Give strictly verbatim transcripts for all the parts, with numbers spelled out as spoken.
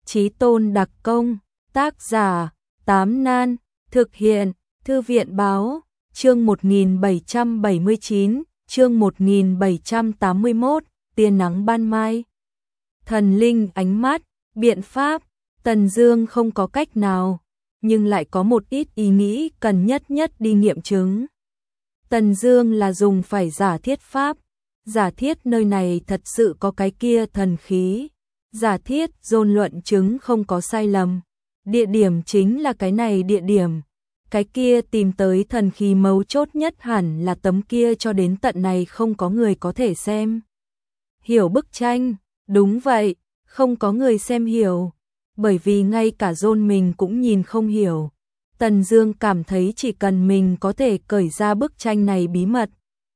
Chí Tôn đặc công, tác giả, Tám Nan, thực hiện, Thư viện báo, chương một nghìn bảy trăm bảy mươi chín, chương một nghìn bảy trăm tám mươi mốt, tia nắng ban mai. Thần linh ánh mắt, biện pháp, Tần Dương không có cách nào, nhưng lại có một ít ý nghĩ cần nhất nhất đi nghiệm chứng. Tần Dương là dùng phải giả thiết pháp, giả thiết nơi này thật sự có cái kia thần khí, giả thiết dồn luận chứng không có sai lầm, địa điểm chính là cái này địa điểm, cái kia tìm tới thần khí mấu chốt nhất hẳn là tấm kia cho đến tận này không có người có thể xem hiểu bức tranh, đúng vậy, không có người xem hiểu, bởi vì ngay cả dồn mình cũng nhìn không hiểu. Tần Dương cảm thấy chỉ cần mình có thể cởi ra bức tranh này bí mật,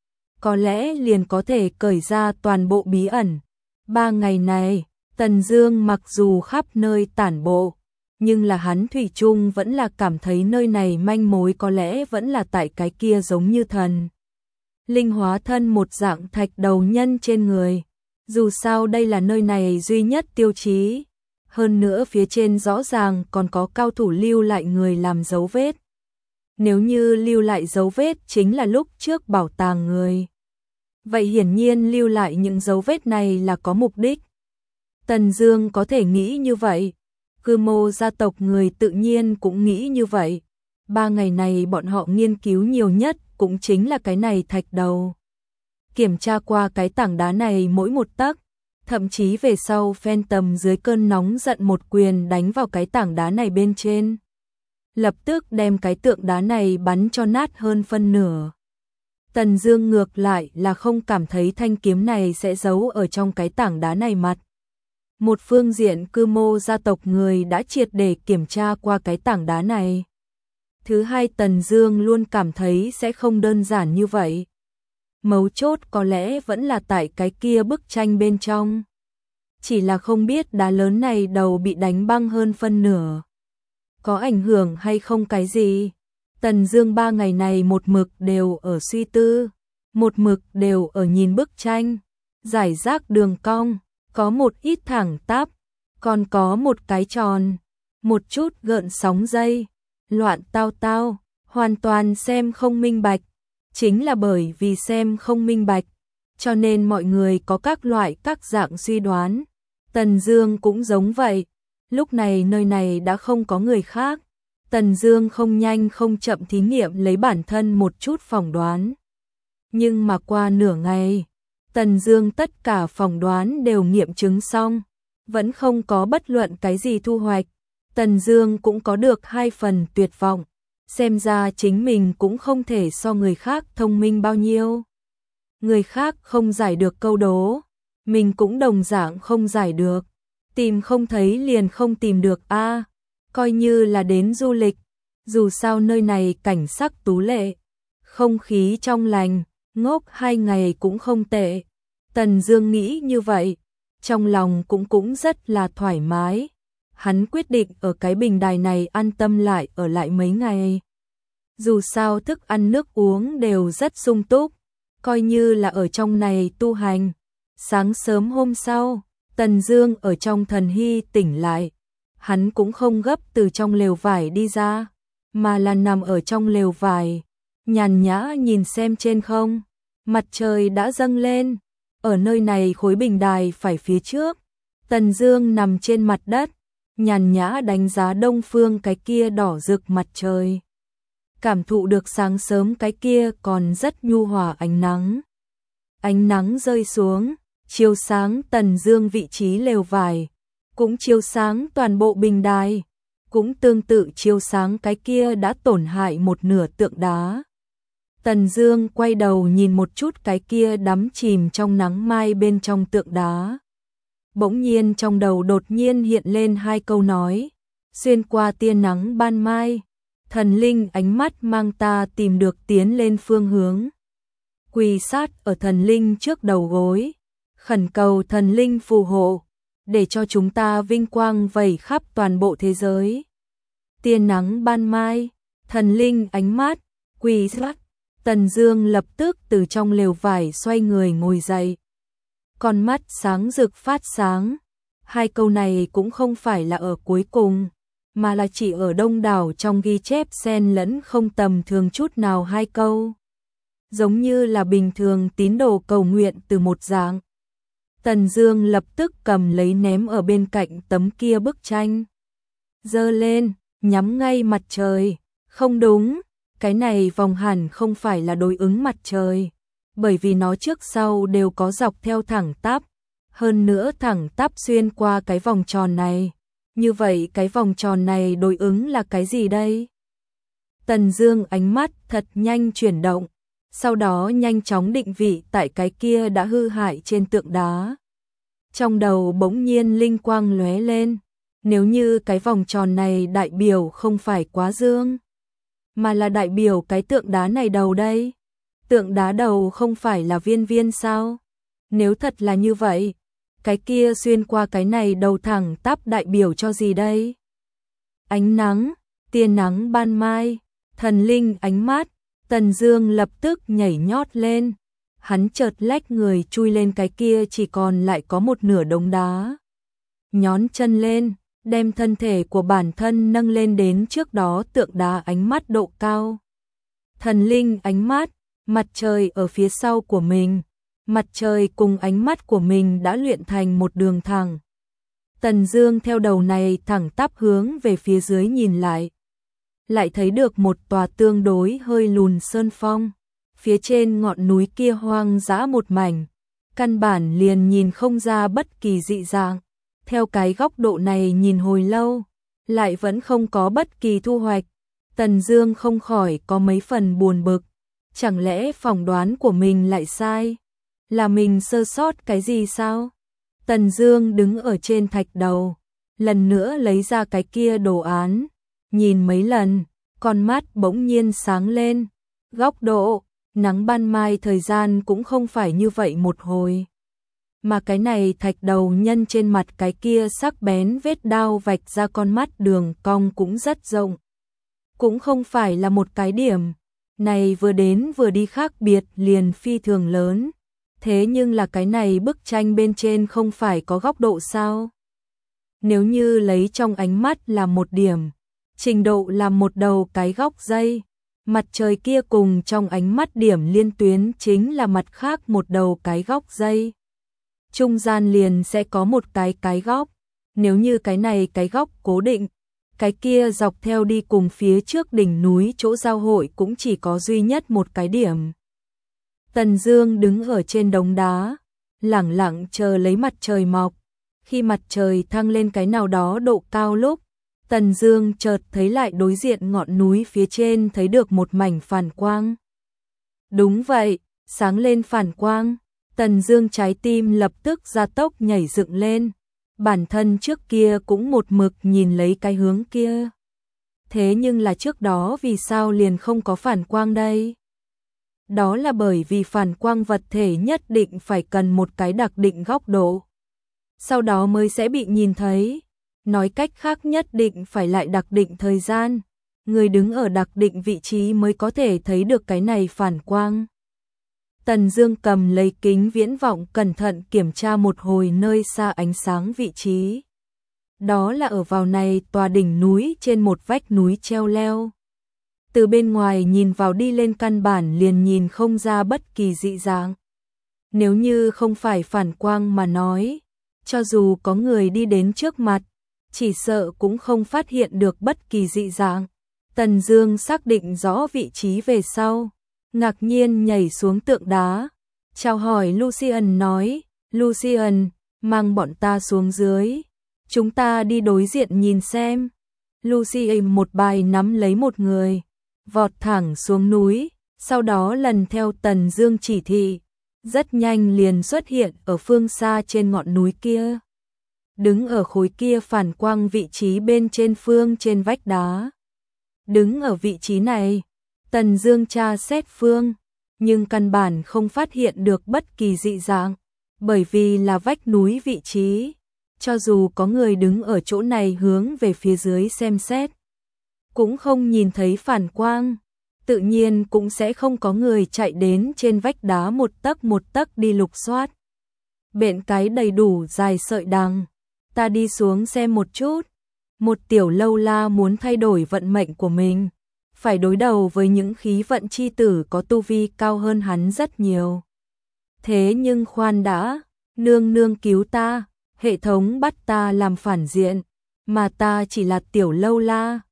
có lẽ liền có thể cởi ra toàn bộ bí ẩn. Ba ngày này, Tần Dương mặc dù khắp nơi tản bộ, nhưng là hắn thủy chung vẫn là cảm thấy nơi này manh mối có lẽ vẫn là tại cái kia giống như thần linh hóa thân một dạng thạch đầu nhân trên người. Dù sao đây là nơi này duy nhất tiêu chí, hơn nữa phía trên rõ ràng còn có cao thủ lưu lại người làm dấu vết. Nếu như lưu lại dấu vết chính là lúc trước bảo tàng người, vậy hiển nhiên lưu lại những dấu vết này là có mục đích. Tần Dương có thể nghĩ như vậy, Cư Mô gia tộc người tự nhiên cũng nghĩ như vậy. Ba ngày này bọn họ nghiên cứu nhiều nhất cũng chính là cái này thạch đầu. Kiểm tra qua cái tảng đá này mỗi một tấc, thậm chí về sau Phantom dưới cơn nóng giận một quyền đánh vào cái tảng đá này bên trên, lập tức đem cái tượng đá này bắn cho nát hơn phân nửa. Tần Dương ngược lại là không cảm thấy thanh kiếm này sẽ giấu ở trong cái tảng đá này mặt. Một phương diện Cư Mô gia tộc người đã triệt để kiểm tra qua cái tảng đá này. Thứ hai, Tần Dương luôn cảm thấy sẽ không đơn giản như vậy. Mấu chốt có lẽ vẫn là tại cái kia bức tranh bên trong. Chỉ là không biết đá lớn này đầu bị đánh băng hơn phân nửa, có ảnh hưởng hay không cái gì. Tần Dương ba ngày này một mực đều ở suy tư, một mực đều ở nhìn bức tranh, giải rác đường cong, có một ít thẳng tắp, còn có một cái tròn, một chút gợn sóng dây, loạn tao tao, hoàn toàn xem không minh bạch. Chính là bởi vì xem không minh bạch, cho nên mọi người có các loại các dạng suy đoán. Tần Dương cũng giống vậy. Lúc này nơi này đã không có người khác, Tần Dương không nhanh không chậm thí nghiệm lấy bản thân một chút phỏng đoán. Nhưng mà qua nửa ngày, Tần Dương tất cả phỏng đoán đều nghiệm chứng xong, vẫn không có bất luận cái gì thu hoạch. Tần Dương cũng có được hai phần tuyệt vọng, xem ra chính mình cũng không thể so người khác thông minh bao nhiêu. Người khác không giải được câu đố, mình cũng đồng dạng không giải được. Tìm không thấy liền không tìm được a, à, coi như là đến du lịch, dù sao nơi này cảnh sắc tú lệ, không khí trong lành, ngốc hai ngày cũng không tệ. Tần Dương nghĩ như vậy, trong lòng cũng cũng rất là thoải mái. Hắn quyết định ở cái bình đài này an tâm lại ở lại mấy ngày. Dù sao thức ăn nước uống đều rất sung túc, coi như là ở trong này tu hành. Sáng sớm hôm sau, Tần Dương ở trong thần hy tỉnh lại. Hắn cũng không gấp từ trong lều vải đi ra, mà là nằm ở trong lều vải, nhàn nhã nhìn xem trên không. Mặt trời đã dâng lên, ở nơi này khối bình đài phải phía trước. Tần Dương nằm trên mặt đất, nhàn nhã đánh giá đông phương cái kia đỏ rực mặt trời. Cảm thụ được sáng sớm cái kia còn rất nhu hòa ánh nắng. Ánh nắng rơi xuống, chiếu sáng Tần Dương vị trí lều vải, cũng chiếu sáng toàn bộ bình đài, cũng tương tự chiếu sáng cái kia đã tổn hại một nửa tượng đá. Tần Dương quay đầu nhìn một chút cái kia đắm chìm trong nắng mai bên trong tượng đá. Bỗng nhiên trong đầu đột nhiên hiện lên hai câu nói, xuyên qua tia nắng ban mai, thần linh ánh mắt mang ta tìm được tiến lên phương hướng. Quỳ sát ở thần linh trước đầu gối, khẩn cầu thần linh phù hộ, để cho chúng ta vinh quang vẩy khắp toàn bộ thế giới. Tia nắng ban mai, thần linh ánh mắt, quỳ sát. Tần Dương lập tức từ trong lều vải xoay người ngồi dậy. Con mắt sáng rực phát sáng, Hai câu này cũng không phải là ở cuối cùng, mà là chỉ ở đông đảo trong ghi chép xen lẫn không tầm thường chút nào hai câu. Giống như là bình thường tín đồ cầu nguyện từ một dạng. Tần Dương lập tức cầm lấy ném ở bên cạnh tấm kia bức tranh. Giơ lên, nhắm ngay mặt trời. Không đúng, cái này vòng hẳn không phải là đối ứng mặt trời, bởi vì nó trước sau đều có dọc theo thẳng tắp, hơn nữa thẳng tắp xuyên qua cái vòng tròn này. Như vậy cái vòng tròn này đối ứng là cái gì đây? Tần Dương ánh mắt thật nhanh chuyển động, sau đó nhanh chóng định vị tại cái kia đã hư hại trên tượng đá. Trong đầu bỗng nhiên linh quang lóe lên, nếu như cái vòng tròn này đại biểu không phải quá dương, mà là đại biểu cái tượng đá này đầu đây. Tượng đá đầu không phải là viên viên sao? Nếu thật là như vậy, cái kia xuyên qua cái này đầu thẳng tắp đại biểu cho gì đây? Ánh nắng, tia nắng ban mai, thần linh ánh mắt. Tần Dương lập tức nhảy nhót lên, hắn chợt lách người chui lên cái kia chỉ còn lại có một nửa đống đá. Nhón chân lên, đem thân thể của bản thân nâng lên đến trước đó tượng đá ánh mắt độ cao. Thần linh ánh mắt, mặt trời ở phía sau của mình, mặt trời cùng ánh mắt của mình đã luyện thành một đường thẳng. Tần Dương theo đầu này thẳng tắp hướng về phía dưới nhìn lại, lại thấy được một tòa tương đối hơi lùn sơn phong, phía trên ngọn núi kia hoang dã một mảnh, căn bản liền nhìn không ra bất kỳ dị dạng. Theo cái góc độ này nhìn hồi lâu, lại vẫn không có bất kỳ thu hoạch. Tần Dương không khỏi có mấy phần buồn bực, chẳng lẽ phỏng đoán của mình lại sai? Là mình sơ sót cái gì sao? Tần Dương đứng ở trên thạch đầu, lần nữa lấy ra cái kia đồ án, nhìn mấy lần, con mắt bỗng nhiên sáng lên. Góc độ, nắng ban mai thời gian cũng không phải như vậy một hồi. Mà cái này thạch đầu nhân trên mặt cái kia sắc bén vết đao vạch ra con mắt đường cong cũng rất rộng. Cũng không phải là một cái điểm, này vừa đến vừa đi khác biệt liền phi thường lớn. Thế nhưng là cái này bức tranh bên trên không phải có góc độ sao? Nếu như lấy trong ánh mắt là một điểm, trình độ là một đầu cái góc dây, mặt trời kia cùng trong ánh mắt điểm liên tuyến chính là mặt khác một đầu cái góc dây. Trung gian liền sẽ có một cái cái góc, nếu như cái này cái góc cố định, cái kia dọc theo đi cùng phía trước đỉnh núi chỗ giao hội cũng chỉ có duy nhất một cái điểm. Tần Dương đứng ở trên đống đá, lẳng lặng chờ lấy mặt trời mọc. Khi mặt trời thăng lên cái nào đó độ cao lúc, Tần Dương chợt thấy lại đối diện ngọn núi phía trên thấy được một mảnh phản quang. Đúng vậy, sáng lên phản quang. Tần Dương trái tim lập tức gia tốc nhảy dựng lên, bản thân trước kia cũng một mực nhìn lấy cái hướng kia. Thế nhưng là trước đó vì sao liền không có phản quang đây? Đó là bởi vì phản quang vật thể nhất định phải cần một cái đặc định góc độ, sau đó mới sẽ bị nhìn thấy. Nói cách khác nhất định phải lại đặc định thời gian, người đứng ở đặc định vị trí mới có thể thấy được cái này phản quang. Tần Dương cầm lấy kính viễn vọng cẩn thận kiểm tra một hồi nơi xa ánh sáng vị trí. Đó là ở vào này tòa đỉnh núi trên một vách núi treo leo. Từ bên ngoài nhìn vào đi lên căn bản liền nhìn không ra bất kỳ dị dạng. Nếu như không phải phản quang mà nói, cho dù có người đi đến trước mặt, chỉ sợ cũng không phát hiện được bất kỳ dị dạng. Tần Dương xác định rõ vị trí về sau, ngạc nhiên nhảy xuống tượng đá, chào hỏi Lucian nói, Lucian, mang bọn ta xuống dưới, chúng ta đi đối diện nhìn xem. Lucian một bài nắm lấy một người, vọt thẳng xuống núi, sau đó lần theo Tần Dương chỉ thị, rất nhanh liền xuất hiện ở phương xa trên ngọn núi kia. Đứng ở khối kia phản quang vị trí bên trên phương trên vách đá. Đứng ở vị trí này, Tần Dương tra xét phương, nhưng căn bản không phát hiện được bất kỳ dị dạng, bởi vì là vách núi vị trí, cho dù có người đứng ở chỗ này hướng về phía dưới xem xét, cũng không nhìn thấy phản quang, tự nhiên cũng sẽ không có người chạy đến trên vách đá một tấc một tấc đi lục soát. Bện cái đầy đủ dài sợi đằng, ta đi xuống xem một chút. Một tiểu lâu la muốn thay đổi vận mệnh của mình, phải đối đầu với những khí vận chi tử có tu vi cao hơn hắn rất nhiều. Thế nhưng khoan đã, nương nương cứu ta, hệ thống bắt ta làm phản diện, mà ta chỉ là tiểu lâu la.